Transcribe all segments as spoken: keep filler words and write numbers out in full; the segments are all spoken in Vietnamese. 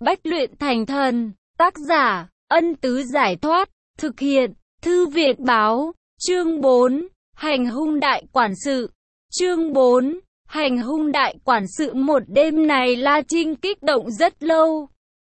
bách luyện thành thần. Tác giả, Ân Tứ Giải Thoát. Thực hiện, Thư Viện Báo. Chương bốn. Hành hung đại quản sự. Chương bốn. Hành hung đại quản sự. Một đêm này La Trinh kích động rất lâu.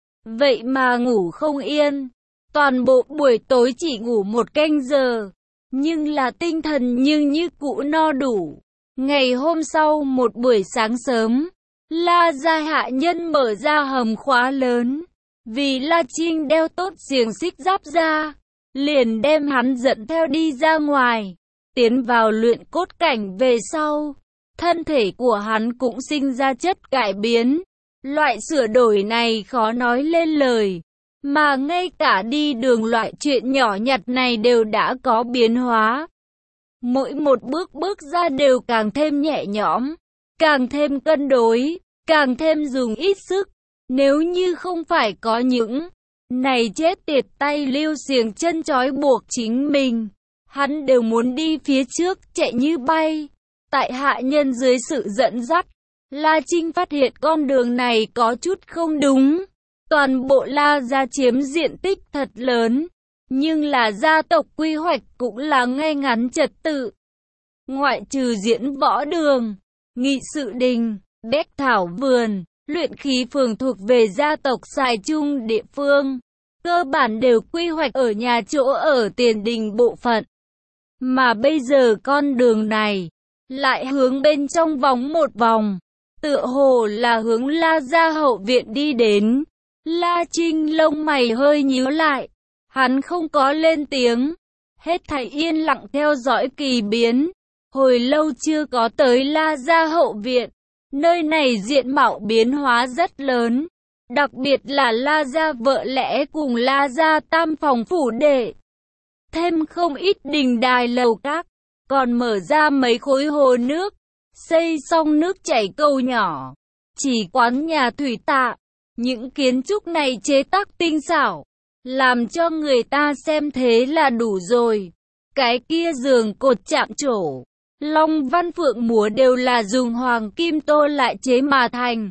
Vậy mà ngủ không yên. Toàn bộ buổi tối chỉ ngủ một canh giờ. Nhưng là tinh thần nhưng như cũ no đủ. Ngày hôm sau một buổi sáng sớm, La gia hạ nhân mở ra hầm khóa lớn. Vì La Trinh đeo tốt xiềng xích giáp ra, liền đem hắn dẫn theo đi ra ngoài. Tiến vào luyện cốt cảnh về sau, thân thể của hắn cũng sinh ra chất cải biến. Loại sửa đổi này khó nói lên lời, mà ngay cả đi đường loại chuyện nhỏ nhặt này đều đã có biến hóa. Mỗi một bước bước ra đều càng thêm nhẹ nhõm, càng thêm cân đối, càng thêm dùng ít sức. Nếu như không phải có những này chết tiệt tay lưu xiềng chân trói buộc chính mình, hắn đều muốn đi phía trước chạy như bay. Tại hạ nhân dưới sự dẫn dắt, La Trinh phát hiện con đường này có chút không đúng. Toàn bộ La gia chiếm diện tích thật lớn, nhưng là gia tộc quy hoạch cũng là ngay ngắn trật tự. Ngoại trừ diễn võ đường, nghị sự đình, bách thảo vườn, luyện khí phường thuộc về gia tộc xài chung địa phương, cơ bản đều quy hoạch ở nhà chỗ ở tiền đình bộ phận. Mà bây giờ con đường này lại hướng bên trong vòng một vòng, tựa hồ là hướng La gia hậu viện đi đến. La Trinh lông mày hơi nhíu lại, hắn không có lên tiếng, hết thảy yên lặng theo dõi kỳ biến. Hồi lâu chưa có tới La gia hậu viện, nơi này diện mạo biến hóa rất lớn, đặc biệt là La gia vợ lẽ cùng La gia tam phòng phủ đệ. Thêm không ít đình đài lầu các, còn mở ra mấy khối hồ nước, xây xong nước chảy cầu nhỏ, chỉ quán nhà thủy tạ. Những kiến trúc này chế tác tinh xảo, làm cho người ta xem thế là đủ rồi. Cái kia giường cột chạm trổ, long văn phượng múa đều là dùng hoàng kim tô lại chế mà thành.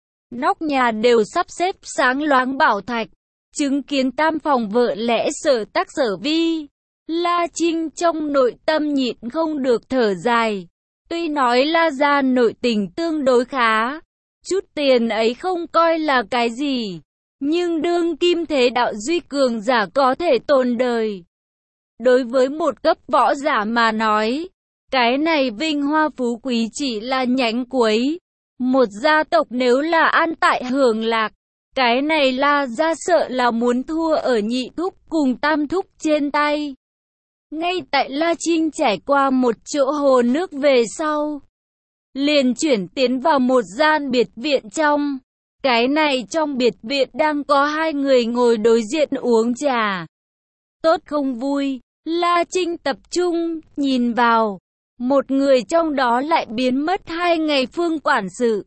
Nóc nhà đều sắp xếp sáng loáng bảo thạch, chứng kiến tam phòng vợ lẽ sở tác sở vi. La Trinh trong nội tâm nhịn không được thở dài. Tuy nói La gia nội tình tương đối khá, chút tiền ấy không coi là cái gì, nhưng đương kim thế đạo duy cường giả có thể tồn đời. Đối với một cấp võ giả mà nói, cái này vinh hoa phú quý chỉ là nhánh cuối. Một gia tộc nếu là an tại hưởng lạc, cái này La gia sợ là muốn thua ở nhị thúc cùng tam thúc trên tay. Ngay tại La Trinh trải qua một chỗ hồ nước về sau, liền chuyển tiến vào một gian biệt viện trong. Cái này trong biệt viện đang có hai người ngồi đối diện uống trà. Tốt không vui, La Trinh tập trung nhìn vào. Một người trong đó lại biến mất hai ngày phương quản sự,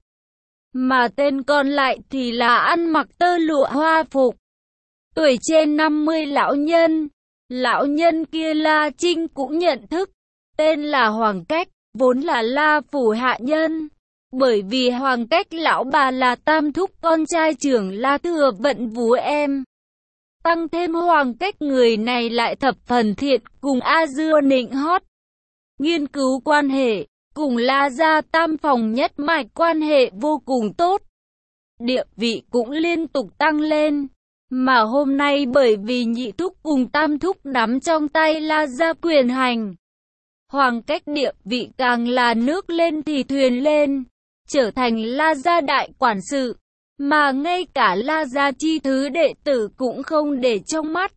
mà tên còn lại thì là ăn mặc tơ lụa hoa phục, tuổi trên năm mươi lão nhân. Lão nhân kia La Trinh cũng nhận thức, tên là Hoàng Cách, vốn là La phủ hạ nhân. Bởi vì Hoàng Cách lão bà là tam thúc con trai trưởng La Thừa Vận Vú em. Tăng thêm Hoàng Cách người này lại thập phần thiện, cùng A Dưa nịnh hót, nghiên cứu quan hệ, cùng La gia tam phòng nhất mạch quan hệ vô cùng tốt. Địa vị cũng liên tục tăng lên. Mà hôm nay bởi vì nhị thúc cùng tam thúc nắm trong tay La gia quyền hành, Hoàng Cách địa vị càng là nước lên thì thuyền lên, trở thành La gia đại quản sự, mà ngay cả La gia chi thứ đệ tử cũng không để trong mắt.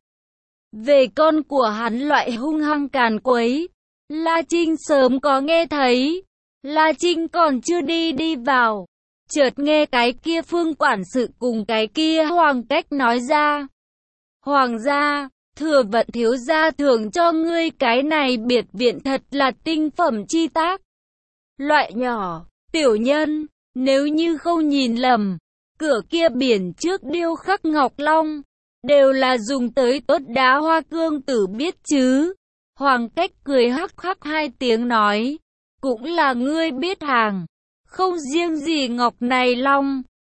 Về con của hắn loại hung hăng càn quấy, La Trinh sớm có nghe thấy. La Trinh còn chưa đi đi vào, chợt nghe cái kia phương quản sự cùng cái kia Hoàng Cách nói ra: Hoàng gia, Thừa Vận thiếu gia thưởng cho ngươi cái này biệt viện thật là tinh phẩm chi tác. Loại nhỏ, tiểu nhân, nếu như không nhìn lầm, cửa kia biển trước điêu khắc ngọc long, đều là dùng tới tốt đá hoa cương tử biết chứ. Hoàng Cách cười hắc hắc hai tiếng nói: cũng là ngươi biết hàng. Không riêng gì ngọc này long,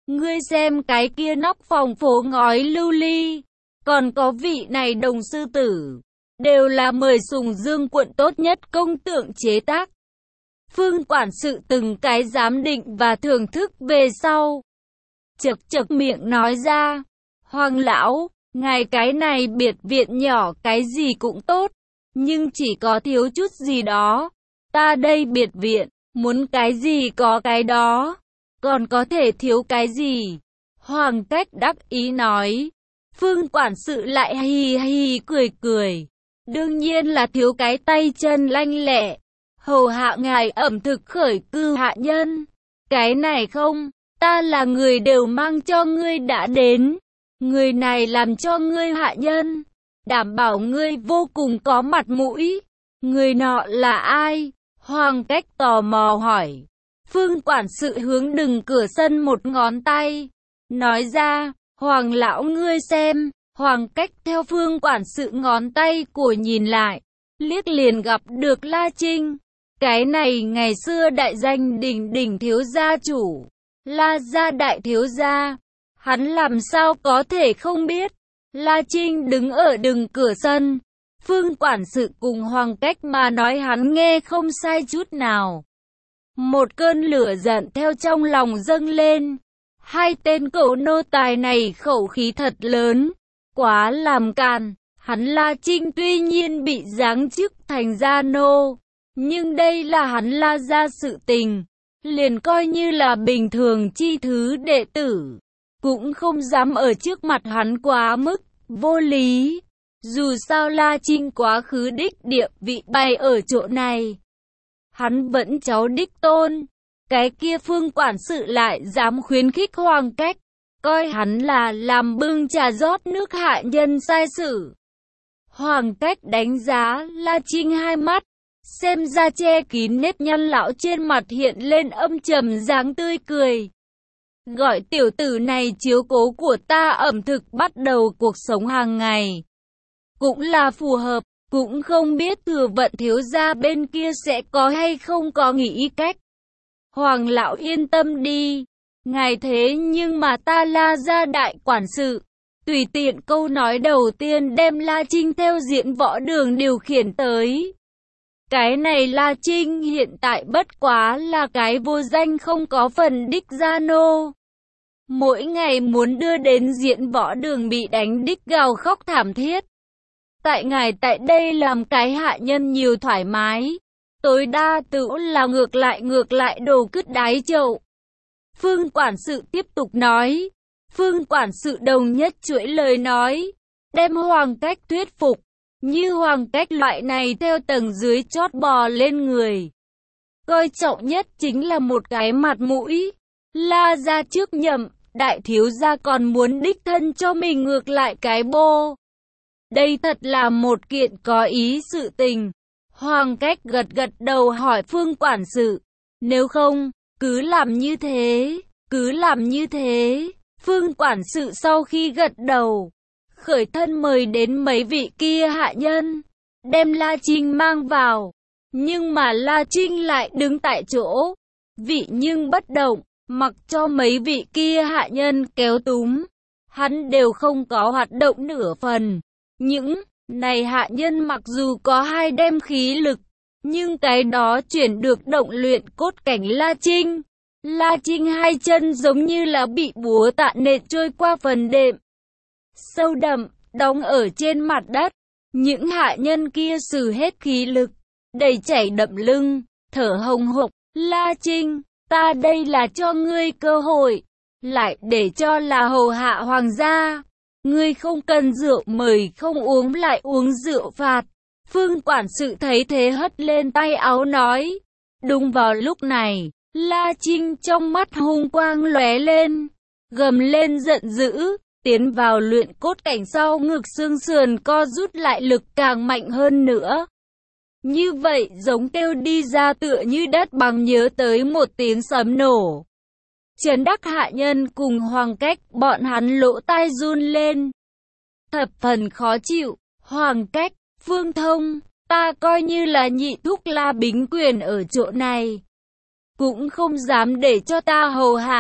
Ngươi xem cái kia nóc phòng phố ngói lưu ly, còn có vị này đồng sư tử, đều là mời Sùng Dương quận tốt nhất công tượng chế tác. Phương quản sự từng cái giám định và thưởng thức về sau, chật chật miệng nói ra, Hoàng lão, ngài cái này biệt viện nhỏ cái gì cũng tốt, nhưng chỉ có thiếu chút gì đó. Ta đây biệt viện, muốn cái gì có cái đó, còn có thể thiếu cái gì? Hoàng Cách đắc ý nói. Phương quản sự lại hì hì cười cười. Đương nhiên là thiếu cái tay chân lanh lẹ, hầu hạ ngài ẩm thực khởi cư hạ nhân. Cái này không, ta là người đều mang cho ngươi đã đến. Người này làm cho ngươi hạ nhân, đảm bảo ngươi vô cùng có mặt mũi. Người nọ là ai? Hoàng Cách tò mò hỏi. Phương quản sự hướng đừng cửa sân một ngón tay, nói ra, Hoàng lão ngươi xem. Hoàng Cách theo Phương quản sự ngón tay của nhìn lại, liếc liền gặp được La Trinh. Cái này ngày xưa đại danh đỉnh đỉnh thiếu gia chủ, La gia đại thiếu gia, hắn làm sao có thể không biết. La Trinh đứng ở đừng cửa sân, Phương quản sự cùng Hoàng Cách mà nói hắn nghe không sai chút nào. Một cơn lửa giận theo trong lòng dâng lên. Hai tên cậu nô tài này khẩu khí thật lớn, quá làm càn. Hắn La Trinh tuy nhiên bị giáng chức thành gia nô, nhưng đây là hắn La gia sự tình, liền coi như là bình thường chi thứ đệ tử, cũng không dám ở trước mặt hắn quá mức vô lý. Dù sao La Trinh quá khứ đích địa vị bày ở chỗ này, hắn vẫn cháu đích tôn. Cái kia Phương quản sự lại dám khuyến khích Hoàng Cách, coi hắn là làm bưng trà rót nước hạ nhân sai sử. Hoàng Cách đánh giá La Trinh hai mắt, xem ra che kín nếp nhăn lão trên mặt hiện lên âm trầm dáng tươi cười. Gọi tiểu tử này chiếu cố của ta ẩm thực bắt đầu cuộc sống hàng ngày, cũng là phù hợp. Cũng không biết Thừa Vận thiếu gia bên kia sẽ có hay không có nghĩ cách. Hoàng lão yên tâm đi, ngài thế nhưng mà ta La gia đại quản sự. Tùy tiện câu nói đầu tiên đem La Trinh theo diễn võ đường điều khiển tới. Cái này La Trinh hiện tại bất quá là cái vô danh không có phần đích gia nô. Mỗi ngày muốn đưa đến diễn võ đường bị đánh đích gào khóc thảm thiết. Tại ngài tại đây làm cái hạ nhân nhiều thoải mái, tối đa tự là ngược lại ngược lại đồ cứt đáy chậu. Phương quản sự tiếp tục nói. Phương quản sự đồng nhất chuỗi lời nói, đem Hoàng Cách thuyết phục. Như Hoàng Cách loại này theo tầng dưới chót bò lên người, coi trọng nhất chính là một cái mặt mũi. La gia trước nhậm, đại thiếu gia còn muốn đích thân cho mình ngược lại cái bô. Đây thật là một kiện có ý sự tình. Hoàng Cách gật gật đầu hỏi Phương quản sự, nếu không, cứ làm như thế, cứ làm như thế. Phương quản sự sau khi gật đầu, khởi thân mời đến mấy vị kia hạ nhân, đem La Trinh mang vào. Nhưng mà La Trinh lại đứng tại chỗ, vị nhưng bất động, mặc cho mấy vị kia hạ nhân kéo túm, hắn đều không có hoạt động nửa phần. Những này hạ nhân mặc dù có hai đem khí lực, nhưng cái đó chuyển được động luyện cốt cảnh La Trinh. La Trinh hai chân giống như là bị búa tạ nện trôi qua phần đệm sâu đậm, đóng ở trên mặt đất. Những hạ nhân kia sử hết khí lực, đầy chảy đậm lưng, thở hồng hộc. La Trinh, ta đây là cho ngươi cơ hội, lại để cho là hầu hạ hoàng gia. Ngươi không cần rượu mời không uống lại uống rượu phạt. Phương quản sự thấy thế hất lên tay áo nói. Đúng vào lúc này, La Trinh trong mắt hung quang lóe lên, gầm lên giận dữ, tiến vào luyện cốt cảnh sau ngực xương sườn co rút lại lực càng mạnh hơn nữa. Như vậy giống kêu đi ra tựa như đất bằng nhớ tới một tiếng sấm nổ. Trấn đắc hạ nhân cùng Hoàng Cách bọn hắn lỗ tai run lên, thập phần khó chịu. Hoàng Cách, Phương Thông, ta coi như là nhị thúc La Bính Quyền ở chỗ này, cũng không dám để cho ta hầu hạ.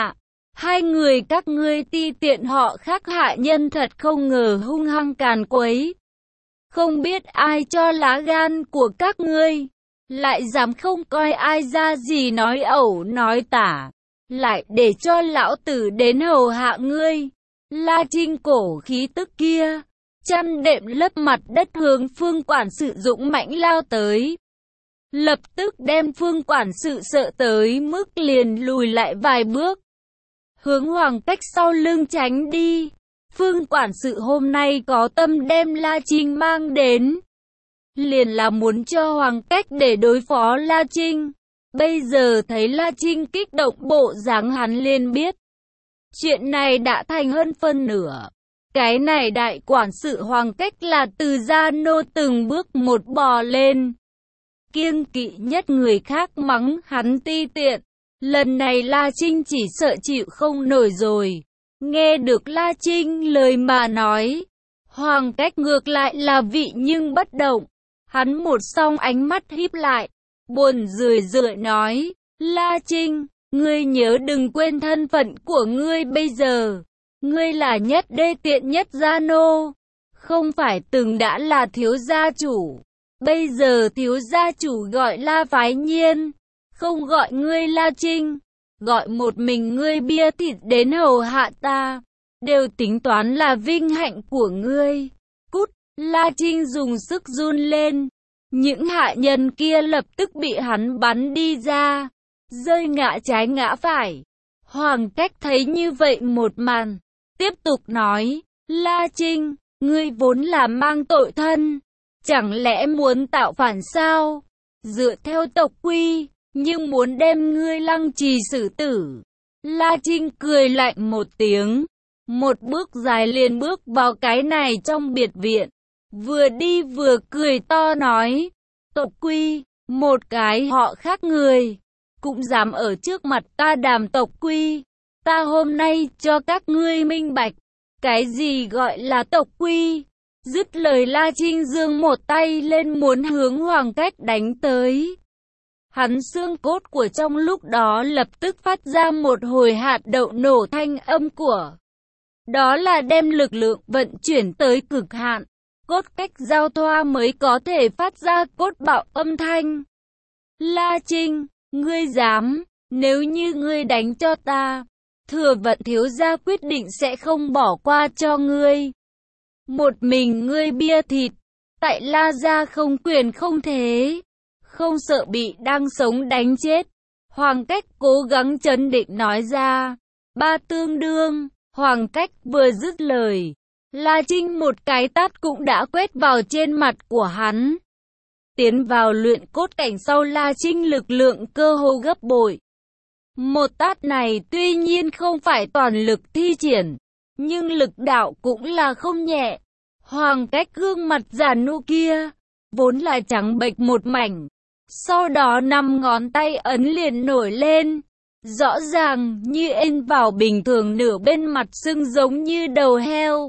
Hai người các ngươi ti tiện họ khác hạ nhân thật không ngờ hung hăng càn quấy. Không biết ai cho lá gan của các ngươi, lại dám không coi ai ra gì nói ẩu nói tả, lại để cho lão tử đến hầu hạ ngươi. La Trinh cổ khí tức kia, chăn đệm lấp mặt đất hướng Phương quản sự dũng mãnh lao tới. Lập tức đem Phương quản sự sợ tới mức liền lùi lại vài bước, hướng Hoàng Cách sau lưng tránh đi. Phương quản sự hôm nay có tâm đem La Trinh mang đến, liền là muốn cho Hoàng Cách để đối phó La Trinh. Bây giờ thấy La Trinh kích động bộ dáng, hắn liền biết chuyện này đã thành hơn phân nửa. Cái này đại quản sự Hoàng Cách là từ gia nô từng bước một bò lên, kiêng kỵ nhất người khác mắng hắn ti tiện. Lần này La Trinh chỉ sợ chịu không nổi rồi. Nghe được La Trinh lời mà nói, Hoàng Cách ngược lại là vị nhưng bất động. Hắn một song ánh mắt híp lại, buồn rười rượi nói, La Trinh, ngươi nhớ đừng quên thân phận của ngươi bây giờ. Ngươi là nhất đê tiện nhất gia nô, không phải từng đã là thiếu gia chủ. Bây giờ thiếu gia chủ gọi La Phái Nhiên, không gọi ngươi La Trinh, gọi một mình ngươi bia thịt đến hầu hạ ta, đều tính toán là vinh hạnh của ngươi. Cút! La Trinh dùng sức run lên, những hạ nhân kia lập tức bị hắn bắn đi ra, rơi ngã trái ngã phải. Hoàng Cách thấy như vậy một màn, tiếp tục nói, La Trinh, ngươi vốn là mang tội thân, chẳng lẽ muốn tạo phản sao? Dựa theo tộc quy, nhưng muốn đem ngươi lăng trì xử tử. La Trinh cười lạnh một tiếng, một bước dài liền bước vào cái này trong biệt viện, vừa đi vừa cười to nói, tộc quy, một cái họ khác người, cũng dám ở trước mặt ta đàm tộc quy. Ta hôm nay cho các ngươi minh bạch, cái gì gọi là tộc quy. Dứt lời La Trinh giương một tay lên muốn hướng Hoàng Cách đánh tới. Hắn xương cốt của trong lúc đó lập tức phát ra một hồi hạt đậu nổ thanh âm của. Đó là đem lực lượng vận chuyển tới cực hạn. Cốt cách giao thoa mới có thể phát ra cốt bạo âm thanh. La Trinh, ngươi dám, nếu như ngươi đánh cho ta, Thừa Vận thiếu gia quyết định sẽ không bỏ qua cho ngươi. Một mình ngươi bia thịt, tại La gia không quyền không thế, không sợ bị đang sống đánh chết. Hoàng Cách cố gắng trấn định nói ra, ba tương đương. Hoàng Cách vừa dứt lời, La Trinh một cái tát cũng đã quét vào trên mặt của hắn. Tiến vào luyện cốt cảnh sau, La Trinh lực lượng cơ hồ gấp bội. Một tát này tuy nhiên không phải toàn lực thi triển, nhưng lực đạo cũng là không nhẹ. Hoàng Cách gương mặt già nua kia, vốn là trắng bệch một mảnh, sau đó năm ngón tay ấn liền nổi lên, rõ ràng như in vào bình thường, nửa bên mặt sưng giống như đầu heo.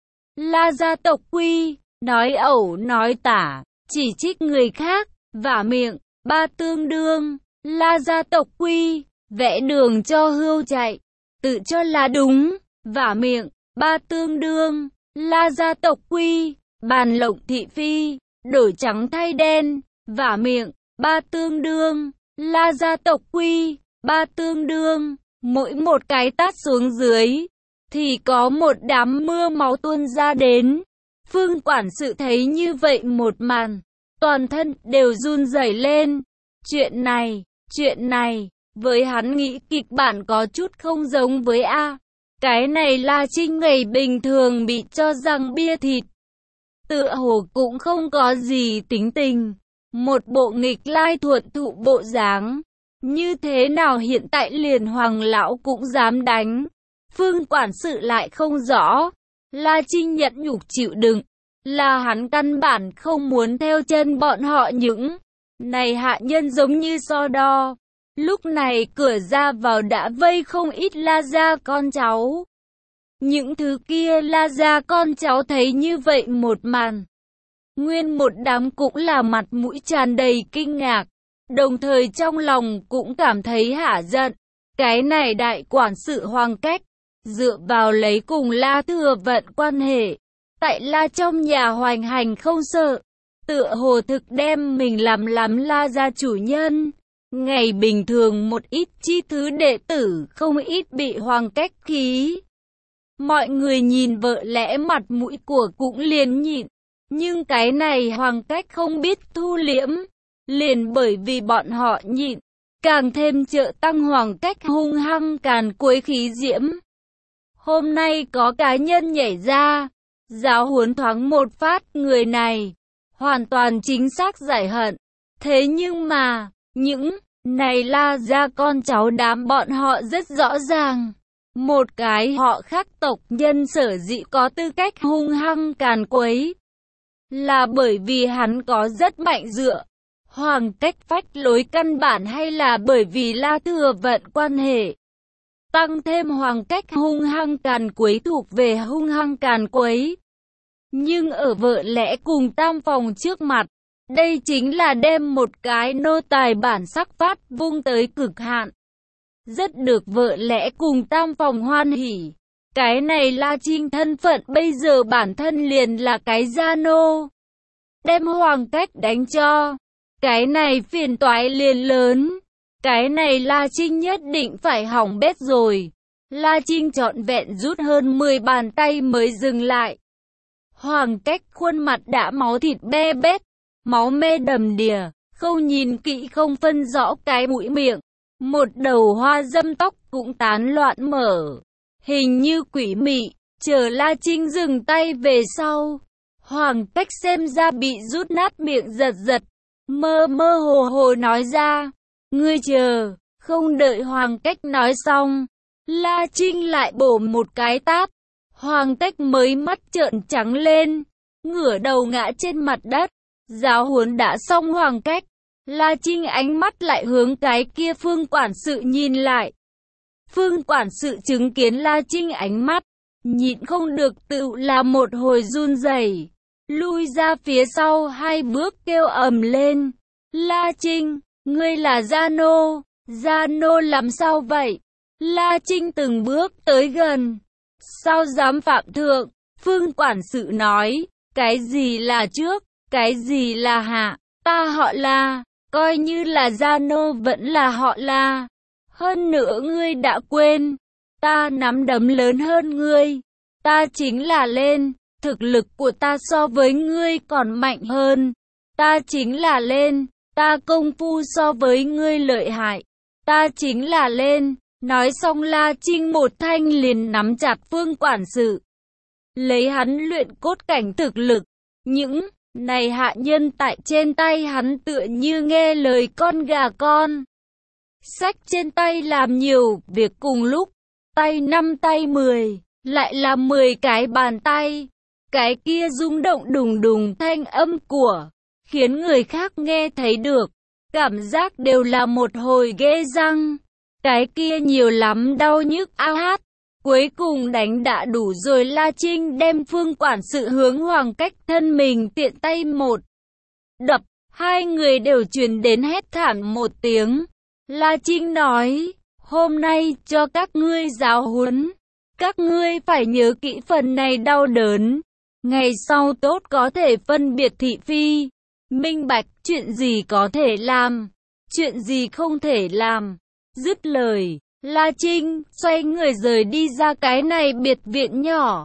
La gia tộc quy, nói ẩu nói tả, chỉ trích người khác, vả miệng, ba tương đương. La gia tộc quy, vẽ đường cho hươu chạy, tự cho là đúng, vả miệng, ba tương đương. La gia tộc quy, bàn lộng thị phi, đổi trắng thay đen, vả miệng, ba tương đương. La gia tộc quy, ba tương đương. Mỗi một cái tát xuống dưới, thì có một đám mưa máu tuôn ra đến. Phương quản sự thấy như vậy một màn, toàn thân đều run rẩy lên. Chuyện này, chuyện này, với hắn nghĩ kịch bản có chút không giống với A. Cái này La Trinh ngày bình thường bị cho rằng bia thịt, tựa hồ cũng không có gì tính tình, một bộ nghịch lai thuận thụ bộ dáng. Như thế nào hiện tại liền Hoàng lão cũng dám đánh. Phương quản sự lại không rõ. La Trinh nhẫn nhục chịu đựng, là hắn căn bản không muốn theo chân bọn họ những này hạ nhân giống như so đo. Lúc này cửa ra vào đã vây không ít La gia con cháu. Những thứ kia La gia con cháu thấy như vậy một màn, nguyên một đám cũng là mặt mũi tràn đầy kinh ngạc, đồng thời trong lòng cũng cảm thấy hả giận. Cái này đại quản sự Hoàng Cách, dựa vào lấy cùng La Thừa Vận quan hệ, tại La trong nhà hoành hành không sợ, tựa hồ thực đem mình làm lắm La gia chủ nhân. Ngày bình thường một ít chi thứ đệ tử không ít bị Hoàng Cách khí. Mọi người nhìn vợ lẽ mặt mũi của cũng liền nhịn, nhưng cái này Hoàng Cách không biết thu liễm, liền bởi vì bọn họ nhịn, càng thêm trợ tăng Hoàng Cách hung hăng càn quấy khí diễm. Hôm nay có cá nhân nhảy ra, giáo huấn thoáng một phát người này, hoàn toàn chính xác giải hận. Thế nhưng mà, những này La gia con cháu đám bọn họ rất rõ ràng. Một cái họ khác tộc nhân sở dĩ có tư cách hung hăng càn quấy, là bởi vì hắn có rất mạnh dựa. Hoàng Cách phách lối căn bản hay là bởi vì La Thừa Vận quan hệ. Tăng thêm Hoàng Cách hung hăng càn quấy thuộc về hung hăng càn quấy. Nhưng ở vợ lẽ cùng tam phòng trước mặt, đây chính là đem một cái nô tài bản sắc phát vung tới cực hạn. Rất được vợ lẽ cùng tam phòng hoan hỉ. Cái này La Trinh thân phận bây giờ bản thân liền là cái gia nô. Đem Hoàng Cách đánh cho. Cái này phiền toái liền lớn. Cái này La Trinh nhất định phải hỏng bét rồi. La Trinh trọn vẹn rút hơn mười bàn tay mới dừng lại. Hoàng Cách khuôn mặt đã máu thịt be bét, máu me đầm đìa, không nhìn kỹ không phân rõ cái mũi miệng. Một đầu hoa dâm tóc cũng tán loạn mở, hình như quỷ mị. Chờ La Trinh dừng tay về sau, Hoàng Cách xem ra bị rút nát miệng giật giật, mơ mơ hồ hồ nói ra, ngươi chờ. Không đợi Hoàng Cách nói xong, La Trinh lại bổ một cái tát. Hoàng Cách mới mắt trợn trắng lên, ngửa đầu ngã trên mặt đất. Giáo huấn đã xong Hoàng Cách, La Trinh ánh mắt lại hướng cái kia Phương quản sự nhìn lại. Phương quản sự chứng kiến La Trinh ánh mắt, nhịn không được tự là một hồi run rẩy, lui ra phía sau hai bước kêu ầm lên. La Trinh, ngươi là gia nô, gia nô làm sao vậy? La Trinh từng bước tới gần. Sao dám phạm thượng? Phương quản sự nói, cái gì là trước, cái gì là hạ, ta họ La, coi như là gia nô vẫn là họ La. Hơn nữa ngươi đã quên, ta nắm đấm lớn hơn ngươi, ta chính là lên, thực lực của ta so với ngươi còn mạnh hơn. Ta chính là lên, ta công phu so với ngươi lợi hại, ta chính là lên. Nói xong La Trinh một thanh liền nắm chặt Phương quản sự, lấy hắn luyện cốt cảnh thực lực. Những này hạ nhân tại trên tay hắn tựa như nghe lời con gà con. Sách trên tay làm nhiều việc cùng lúc, tay năm tay mười, lại là mười cái bàn tay. Cái kia rung động đùng đùng thanh âm của, khiến người khác nghe thấy được, cảm giác đều là một hồi ghê răng. Cái kia nhiều lắm đau nhức ao hát. Cuối cùng đánh đã đủ rồi. La Trinh đem Phương quản sự hướng Hoàng Cách thân mình tiện tay một đập, hai người đều truyền đến hét thảm một tiếng. La Trinh nói, hôm nay cho các ngươi giáo huấn, các ngươi phải nhớ kỹ phần này đau đớn, ngày sau tốt có thể phân biệt thị phi, minh bạch chuyện gì có thể làm, chuyện gì không thể làm. Dứt lời, La Trinh xoay người rời đi ra cái này biệt viện nhỏ.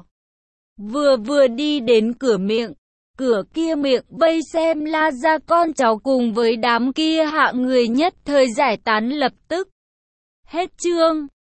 Vừa vừa đi đến cửa miệng, cửa kia miệng vây xem La gia con cháu cùng với đám kia hạ người nhất thời giải tán lập tức. Hết chương.